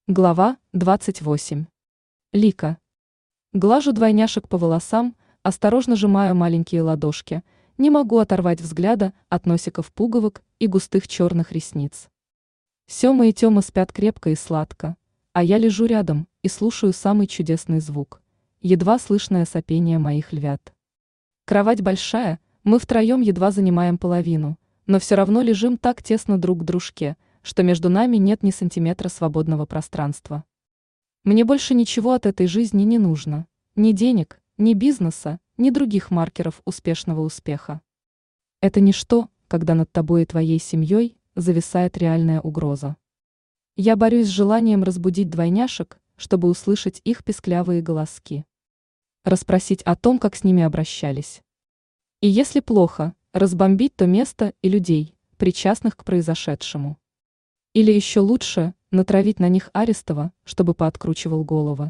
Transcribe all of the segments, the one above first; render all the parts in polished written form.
Глава 28. Лика. Глажу двойняшек по волосам, осторожно сжимаю маленькие ладошки, не могу оторвать взгляда от носиков пуговок и густых черных ресниц. Сема и Тема спят крепко и сладко, а я лежу рядом и слушаю самый чудесный звук, едва слышное сопение моих львят. Кровать большая, мы втроем едва занимаем половину, но все равно лежим так тесно друг к дружке, что между нами нет ни сантиметра свободного пространства. Мне больше ничего от этой жизни не нужно. Ни денег, ни бизнеса, ни других маркеров успешного успеха. Это ничто, когда над тобой и твоей семьей зависает реальная угроза. Я борюсь с желанием разбудить двойняшек, чтобы услышать их песклявые голоски. Расспросить о том, как с ними обращались. И если плохо, разбомбить то место и людей, причастных к произошедшему. Или еще лучше, натравить на них Арестова, чтобы пооткручивал головы.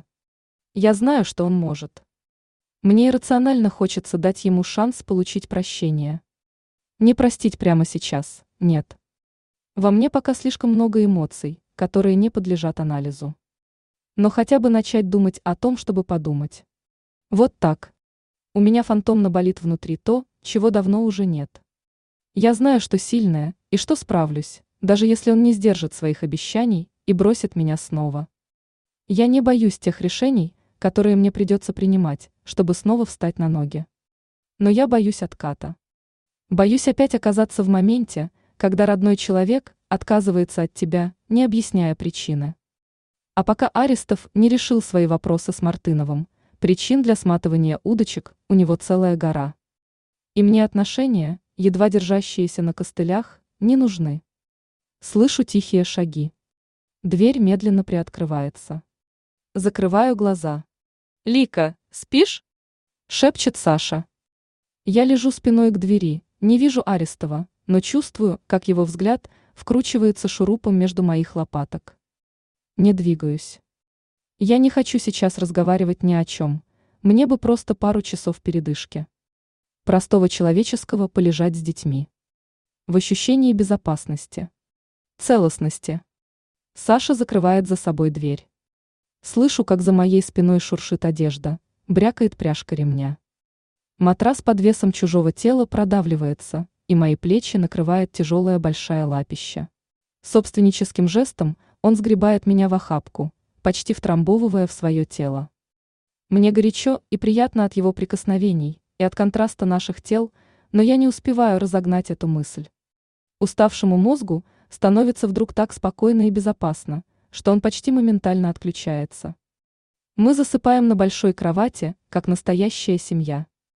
Я знаю, что он может. Мне иррационально хочется дать ему шанс получить прощение. Не простить прямо сейчас, нет. Во мне пока слишком много эмоций, которые не подлежат анализу. Но хотя бы начать думать о том, чтобы подумать. Вот так. У меня фантомно болит внутри то, чего давно уже нет. Я знаю, что сильная, и что справлюсь, даже если он не сдержит своих обещаний и бросит меня снова. Я не боюсь тех решений, которые мне придется принимать, чтобы снова встать на ноги. Но я боюсь отката. Боюсь опять оказаться в моменте, когда родной человек отказывается от тебя, не объясняя причины. А пока Арестов не решил свои вопросы с Мартыновым, причин для сматывания удочек у него целая гора. И мне отношения, едва держащиеся на костылях, не нужны. Слышу тихие шаги. Дверь медленно приоткрывается. Закрываю глаза. «Лика, спишь?» – шепчет Саша. Я лежу спиной к двери, не вижу Арестова, но чувствую, как его взгляд вкручивается шурупом между моих лопаток. Не двигаюсь. Я не хочу сейчас разговаривать ни о чем, мне бы просто пару часов передышки. Простого человеческого полежать с детьми. В ощущении безопасности. Целостности. Саша закрывает за собой дверь. Слышу, как за моей спиной шуршит одежда, брякает пряжка ремня. Матрас под весом чужого тела продавливается, и мои плечи накрывает тяжелая большая лапища. Собственническим жестом он сгребает меня в охапку, почти втрамбовывая в свое тело. Мне горячо и приятно от его прикосновений и от контраста наших тел, но я не успеваю разогнать эту мысль. Уставшему мозгу становится вдруг так спокойно и безопасно, что он почти моментально отключается. Мы засыпаем на большой кровати, как настоящая семья.